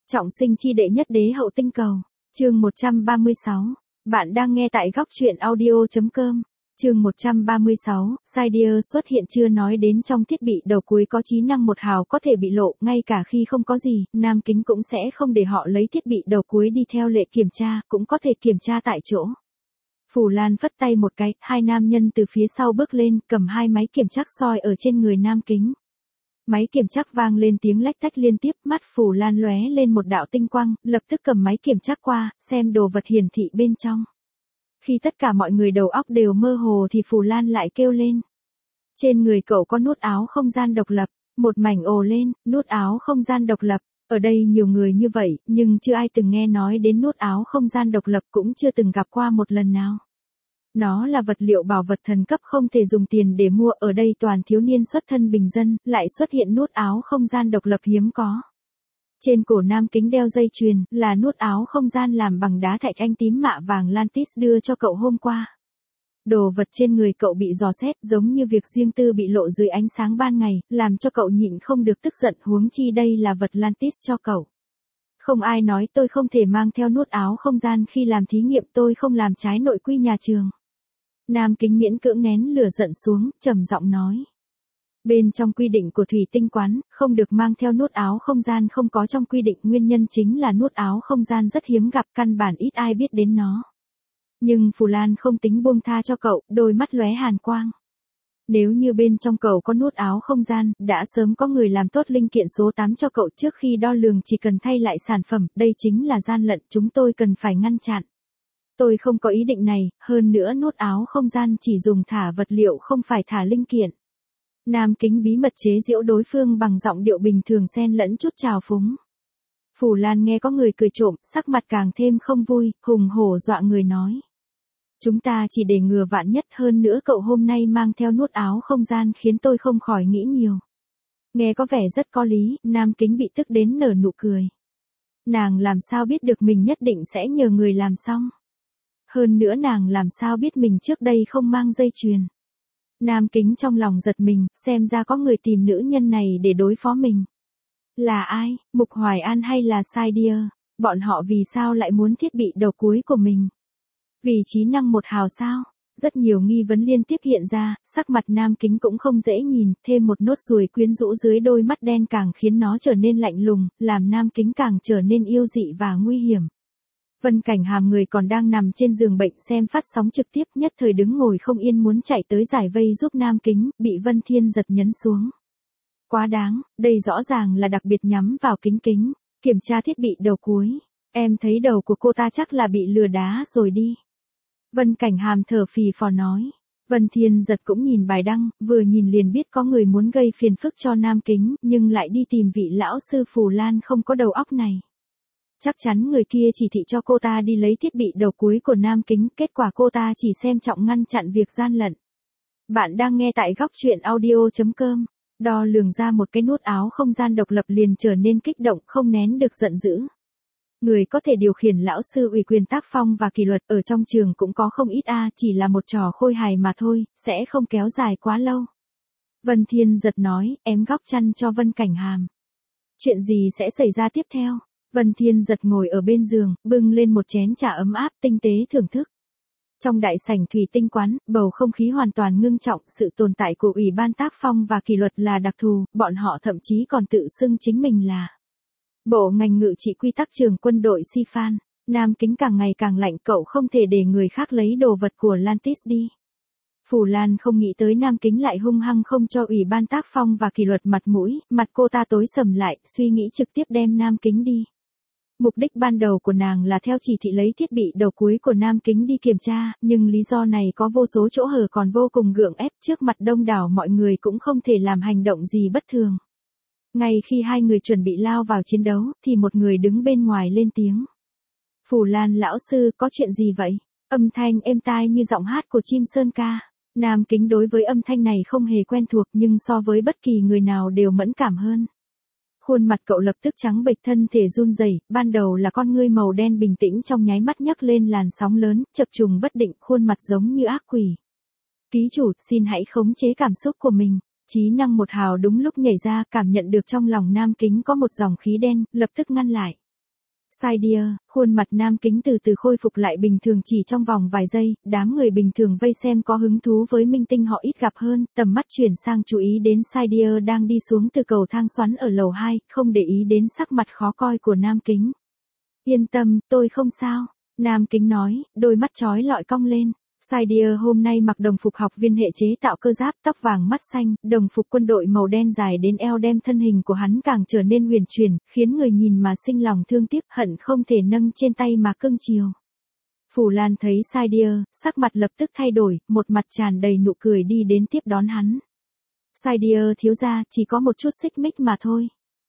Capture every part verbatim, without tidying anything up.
Trọng sinh chi đệ nhất đế hậu tinh cầu. Chương một trăm ba mươi sáu. Bạn đang nghe tại góc truyện audio chấm com. Chương một trăm ba mươi sáu, Sidious xuất hiện chưa nói đến trong thiết bị đầu cuối có trí năng một hào có thể bị lộ, ngay cả khi không có gì, Nam Kính cũng sẽ không để họ lấy thiết bị đầu cuối đi theo lệ kiểm tra, cũng có thể kiểm tra tại chỗ. Phù Lan phất tay một cái, hai nam nhân từ phía sau bước lên, cầm hai máy kiểm trắc soi ở trên người Nam Kính. Máy kiểm trắc vang lên tiếng lách tách liên tiếp, mắt Phù Lan lóe lên một đạo tinh quang, lập tức cầm máy kiểm trắc qua, xem đồ vật hiển thị bên trong. Khi tất cả mọi người đầu óc đều mơ hồ thì Phù Lan lại kêu lên. Trên người cậu có nút áo không gian độc lập, một mảnh ồ lên, nút áo không gian độc lập. Ở đây nhiều người như vậy, nhưng chưa ai từng nghe nói đến nút áo không gian độc lập, cũng chưa từng gặp qua một lần nào. Nó là vật liệu bảo vật thần cấp không thể dùng tiền để mua, ở đây toàn thiếu niên xuất thân bình dân, lại xuất hiện nút áo không gian độc lập hiếm có. Trên cổ Nam Kính đeo dây chuyền, là nút áo không gian làm bằng đá thạch anh tím mạ vàng Lantis đưa cho cậu hôm qua. Đồ vật trên người cậu bị dò xét, giống như việc riêng tư bị lộ dưới ánh sáng ban ngày, làm cho cậu nhịn không được tức giận, huống chi đây là vật Lantis cho cậu. Không ai nói tôi không thể mang theo nút áo không gian khi làm thí nghiệm, tôi không làm trái nội quy nhà trường. Nam Kính miễn cưỡng nén lửa giận xuống, trầm giọng nói. Bên trong quy định của thủy tinh quán, không được mang theo nút áo không gian, không có trong quy định, nguyên nhân chính là nút áo không gian rất hiếm gặp, căn bản ít ai biết đến nó. Nhưng Phù Lan không tính buông tha cho cậu, đôi mắt lóe hàn quang. Nếu như bên trong cậu có nút áo không gian, đã sớm có người làm tốt linh kiện số tám cho cậu trước khi đo lường, chỉ cần thay lại sản phẩm, đây chính là gian lận, chúng tôi cần phải ngăn chặn. Tôi không có ý định này, hơn nữa nút áo không gian chỉ dùng thả vật liệu không phải thả linh kiện. Nam Kính bí mật chế giễu đối phương bằng giọng điệu bình thường xen lẫn chút trào phúng. Phù Lan nghe có người cười trộm, sắc mặt càng thêm không vui, hùng hổ dọa người nói. Chúng ta chỉ để ngừa vạn nhất, hơn nữa cậu hôm nay mang theo nút áo không gian khiến tôi không khỏi nghĩ nhiều. Nghe có vẻ rất có lý, Nam Kính bị tức đến nở nụ cười. Nàng làm sao biết được mình nhất định sẽ nhờ người làm xong. Hơn nữa nàng làm sao biết mình trước đây không mang dây chuyền. Nam Kính trong lòng giật mình, xem ra có người tìm nữ nhân này để đối phó mình. Là ai, Mục Hoài An hay là Sidious? Bọn họ vì sao lại muốn thiết bị đầu cuối của mình? Vì trí năng một hào sao? Rất nhiều nghi vấn liên tiếp hiện ra, sắc mặt Nam Kính cũng không dễ nhìn, thêm một nốt ruồi quyến rũ dưới đôi mắt đen càng khiến nó trở nên lạnh lùng, làm Nam Kính càng trở nên yêu dị và nguy hiểm. Vân Cảnh Hàm người còn đang nằm trên giường bệnh xem phát sóng trực tiếp, nhất thời đứng ngồi không yên muốn chạy tới giải vây giúp Nam Kính, bị Vân Thiên giật nhấn xuống. Quá đáng, đây rõ ràng là đặc biệt nhắm vào Kính Kính, kiểm tra thiết bị đầu cuối. Em thấy đầu của cô ta chắc là bị lừa đá rồi đi. Vân Cảnh Hàm thở phì phò nói. Vân Thiên giật cũng nhìn bài đăng, vừa nhìn liền biết có người muốn gây phiền phức cho Nam Kính, nhưng lại đi tìm vị lão sư Phù Lan không có đầu óc này. Chắc chắn người kia chỉ thị cho cô ta đi lấy thiết bị đầu cuối của Nam Kính, kết quả cô ta chỉ xem trọng ngăn chặn việc gian lận. Bạn đang nghe tại góc truyện audio chấm com. Đo lường ra một cái nút áo không gian độc lập liền trở nên kích động, không nén được giận dữ. Người có thể điều khiển lão sư ủy quyền tác phong và kỷ luật ở trong trường cũng có không ít a, chỉ là một trò khôi hài mà thôi, sẽ không kéo dài quá lâu. Vân Thiên giật nói, ém góc chăn cho Vân Cảnh Hàm. Chuyện gì sẽ xảy ra tiếp theo? Vân Thiên giật ngồi ở bên giường, bưng lên một chén trà ấm áp, tinh tế thưởng thức. Trong đại sảnh thủy tinh quán, bầu không khí hoàn toàn ngưng trọng, sự tồn tại của Ủy ban tác phong và kỷ luật là đặc thù, bọn họ thậm chí còn tự xưng chính mình là Bộ ngành ngự trị quy tắc trường quân đội Sifan. Nam Kính càng ngày càng lạnh, cậu không thể để người khác lấy đồ vật của Lantis đi. Phù Lan không nghĩ tới Nam Kính lại hung hăng không cho Ủy ban tác phong và kỷ luật mặt mũi, mặt cô ta tối sầm lại, suy nghĩ trực tiếp đem Nam Kính đi. Mục đích ban đầu của nàng là theo chỉ thị lấy thiết bị đầu cuối của Nam Kính đi kiểm tra, nhưng lý do này có vô số chỗ hở còn vô cùng gượng ép, trước mặt đông đảo mọi người cũng không thể làm hành động gì bất thường. Ngay khi hai người chuẩn bị lao vào chiến đấu, thì một người đứng bên ngoài lên tiếng. Phù Lan lão sư, có chuyện gì vậy? Âm thanh êm tai như giọng hát của chim sơn ca. Nam Kính đối với âm thanh này không hề quen thuộc, nhưng so với bất kỳ người nào đều mẫn cảm hơn. Khuôn mặt cậu lập tức trắng bệch, thân thể run rẩy, ban đầu là con ngươi màu đen bình tĩnh trong nháy mắt nhấc lên làn sóng lớn, chập trùng bất định, khuôn mặt giống như ác quỷ. Ký chủ, xin hãy khống chế cảm xúc của mình. Trí năng một hào đúng lúc nhảy ra, cảm nhận được trong lòng Nam Kính có một dòng khí đen, lập tức ngăn lại. Saidia, khuôn mặt Nam Kính từ từ khôi phục lại bình thường chỉ trong vòng vài giây, đám người bình thường vây xem có hứng thú với minh tinh họ ít gặp hơn, tầm mắt chuyển sang chú ý đến Saidia đang đi xuống từ cầu thang xoắn ở lầu hai, không để ý đến sắc mặt khó coi của Nam Kính. Yên tâm, tôi không sao, Nam Kính nói, đôi mắt chói lọi cong lên. Saidia hôm nay mặc đồng phục học viên hệ chế tạo cơ giáp, tóc vàng mắt xanh, đồng phục quân đội màu đen dài đến eo đem thân hình của hắn càng trở nên huyền chuyển, khiến người nhìn mà sinh lòng thương tiếc, hận không thể nâng trên tay mà cưng chiều. Phủ Lan thấy Saidia, sắc mặt lập tức thay đổi, một mặt tràn đầy nụ cười đi đến tiếp đón hắn. Saidia thiếu gia, chỉ có một chút xích mích mà thôi.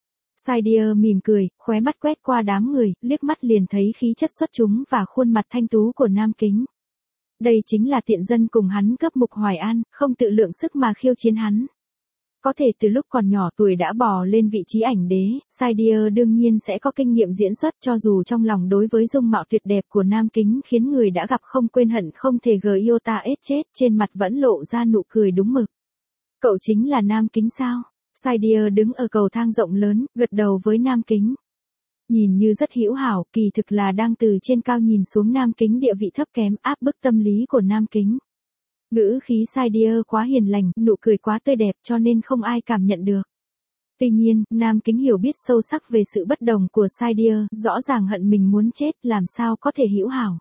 Saidia mỉm cười, khóe mắt quét qua đám người, liếc mắt liền thấy khí chất xuất chúng và khuôn mặt thanh tú của Nam Kính. Đây chính là tiện dân cùng hắn cấp Mục Hoài An, không tự lượng sức mà khiêu chiến hắn. Có thể từ lúc còn nhỏ tuổi đã bò lên vị trí ảnh đế, Saidia đương nhiên sẽ có kinh nghiệm diễn xuất, cho dù trong lòng đối với dung mạo tuyệt đẹp của Nam Kính khiến người đã gặp không quên hận không thể gờ yêu ta ết chết, trên mặt vẫn lộ ra nụ cười đúng mực. Cậu chính là Nam Kính sao? Saidia đứng ở cầu thang rộng lớn, gật đầu với Nam Kính. Nhìn như rất hữu hảo, kỳ thực là đang từ trên cao nhìn xuống Nam Kính địa vị thấp kém, áp bức tâm lý của Nam Kính. Ngữ khí Saidia quá hiền lành, nụ cười quá tươi đẹp cho nên không ai cảm nhận được. Tuy nhiên, Nam Kính hiểu biết sâu sắc về sự bất đồng của Saidia, rõ ràng hận mình muốn chết, làm sao có thể hữu hảo.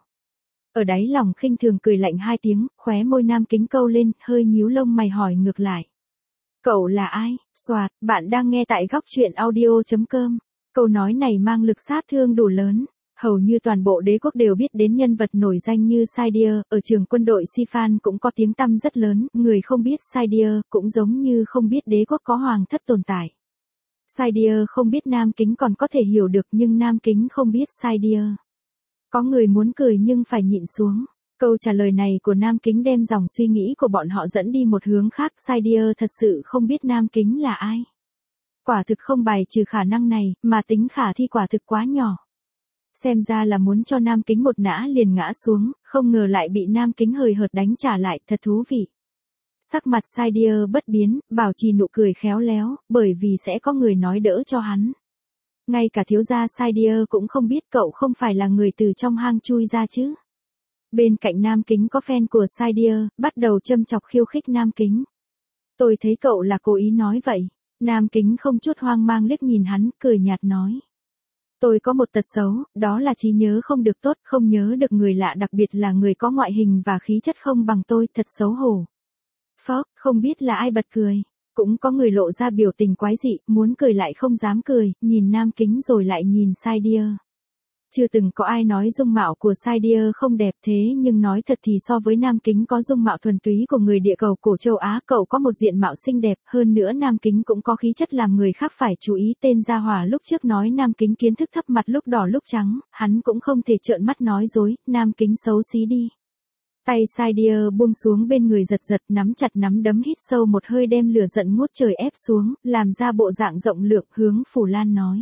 Ở đáy lòng khinh thường cười lạnh hai tiếng, khóe môi Nam Kính câu lên, hơi nhíu lông mày hỏi ngược lại. Cậu là ai? Soạt, bạn đang nghe tại góc truyện audio chấm com. Câu nói này mang lực sát thương đủ lớn. Hầu như toàn bộ đế quốc đều biết đến nhân vật nổi danh như Saidia, ở trường quân đội Sifan cũng có tiếng tăm rất lớn, người không biết Saidia cũng giống như không biết đế quốc có hoàng thất tồn tại. Saidia không biết Nam Kính còn có thể hiểu được nhưng Nam Kính không biết Saidia. Có người muốn cười nhưng phải nhịn xuống. Câu trả lời này của Nam Kính đem dòng suy nghĩ của bọn họ dẫn đi một hướng khác. Saidia thật sự không biết Nam Kính là ai. Quả thực không bài trừ khả năng này, mà tính khả thi quả thực quá nhỏ. Xem ra là muốn cho Nam Kính một nã liền ngã xuống, không ngờ lại bị Nam Kính hời hợt đánh trả lại, thật thú vị. Sắc mặt Saidia bất biến, bảo trì nụ cười khéo léo, bởi vì sẽ có người nói đỡ cho hắn. Ngay cả thiếu gia Saidia cũng không biết cậu không phải là người từ trong hang chui ra chứ. Bên cạnh Nam Kính có fan của Saidia, bắt đầu châm chọc khiêu khích Nam Kính. Tôi thấy cậu là cố ý nói vậy. Nam Kính không chút hoang mang liếc nhìn hắn, cười nhạt nói. Tôi có một tật xấu, đó là trí nhớ không được tốt, không nhớ được người lạ, đặc biệt là người có ngoại hình và khí chất không bằng tôi, thật xấu hổ. Phốc, không biết là ai bật cười. Cũng có người lộ ra biểu tình quái dị, muốn cười lại không dám cười, nhìn Nam Kính rồi lại nhìn Saidia. Chưa từng có ai nói dung mạo của Saidia không đẹp, thế nhưng nói thật thì so với Nam Kính có dung mạo thuần túy của người địa cầu cổ châu Á, cậu có một diện mạo xinh đẹp, hơn nữa Nam Kính cũng có khí chất làm người khác phải chú ý. Tên Gia Hỏa lúc trước nói Nam Kính kiến thức thấp, mặt lúc đỏ lúc trắng, hắn cũng không thể trợn mắt nói dối, Nam Kính xấu xí đi. Tay Saidia buông xuống bên người giật giật, nắm chặt nắm đấm, hít sâu một hơi đem lửa giận ngút trời ép xuống, làm ra bộ dạng rộng lượng, hướng Phủ Lan nói.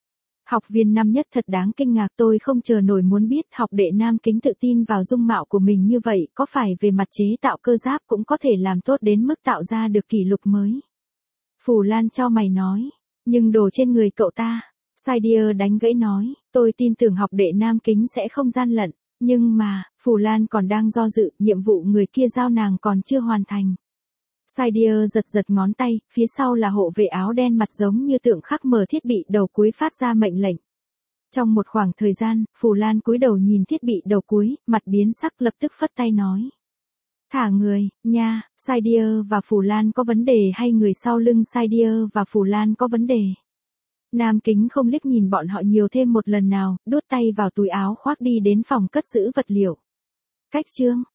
Học viên năm nhất thật đáng kinh ngạc, tôi không chờ nổi muốn biết học đệ Nam Kính tự tin vào dung mạo của mình như vậy, có phải về mặt chế tạo cơ giáp cũng có thể làm tốt đến mức tạo ra được kỷ lục mới. Phủ Lan chau mày nói, nhưng đồ trên người cậu ta. Saidia đánh gãy nói, tôi tin tưởng học đệ Nam Kính sẽ không gian lận, nhưng mà, Phủ Lan còn đang do dự, nhiệm vụ người kia giao nàng còn chưa hoàn thành. Saidia giật giật ngón tay, phía sau là hộ vệ áo đen mặt giống như tượng khắc mở thiết bị đầu cuối phát ra mệnh lệnh. Trong một khoảng thời gian, Phủ Lan cúi đầu nhìn thiết bị đầu cuối, mặt biến sắc lập tức phất tay nói. Thả người, nha, Saidia và Phủ Lan có vấn đề hay người sau lưng Saidia và Phủ Lan có vấn đề? Nam Kính không liếc nhìn bọn họ nhiều thêm một lần nào, đút tay vào túi áo khoác đi đến phòng cất giữ vật liệu. Cách chương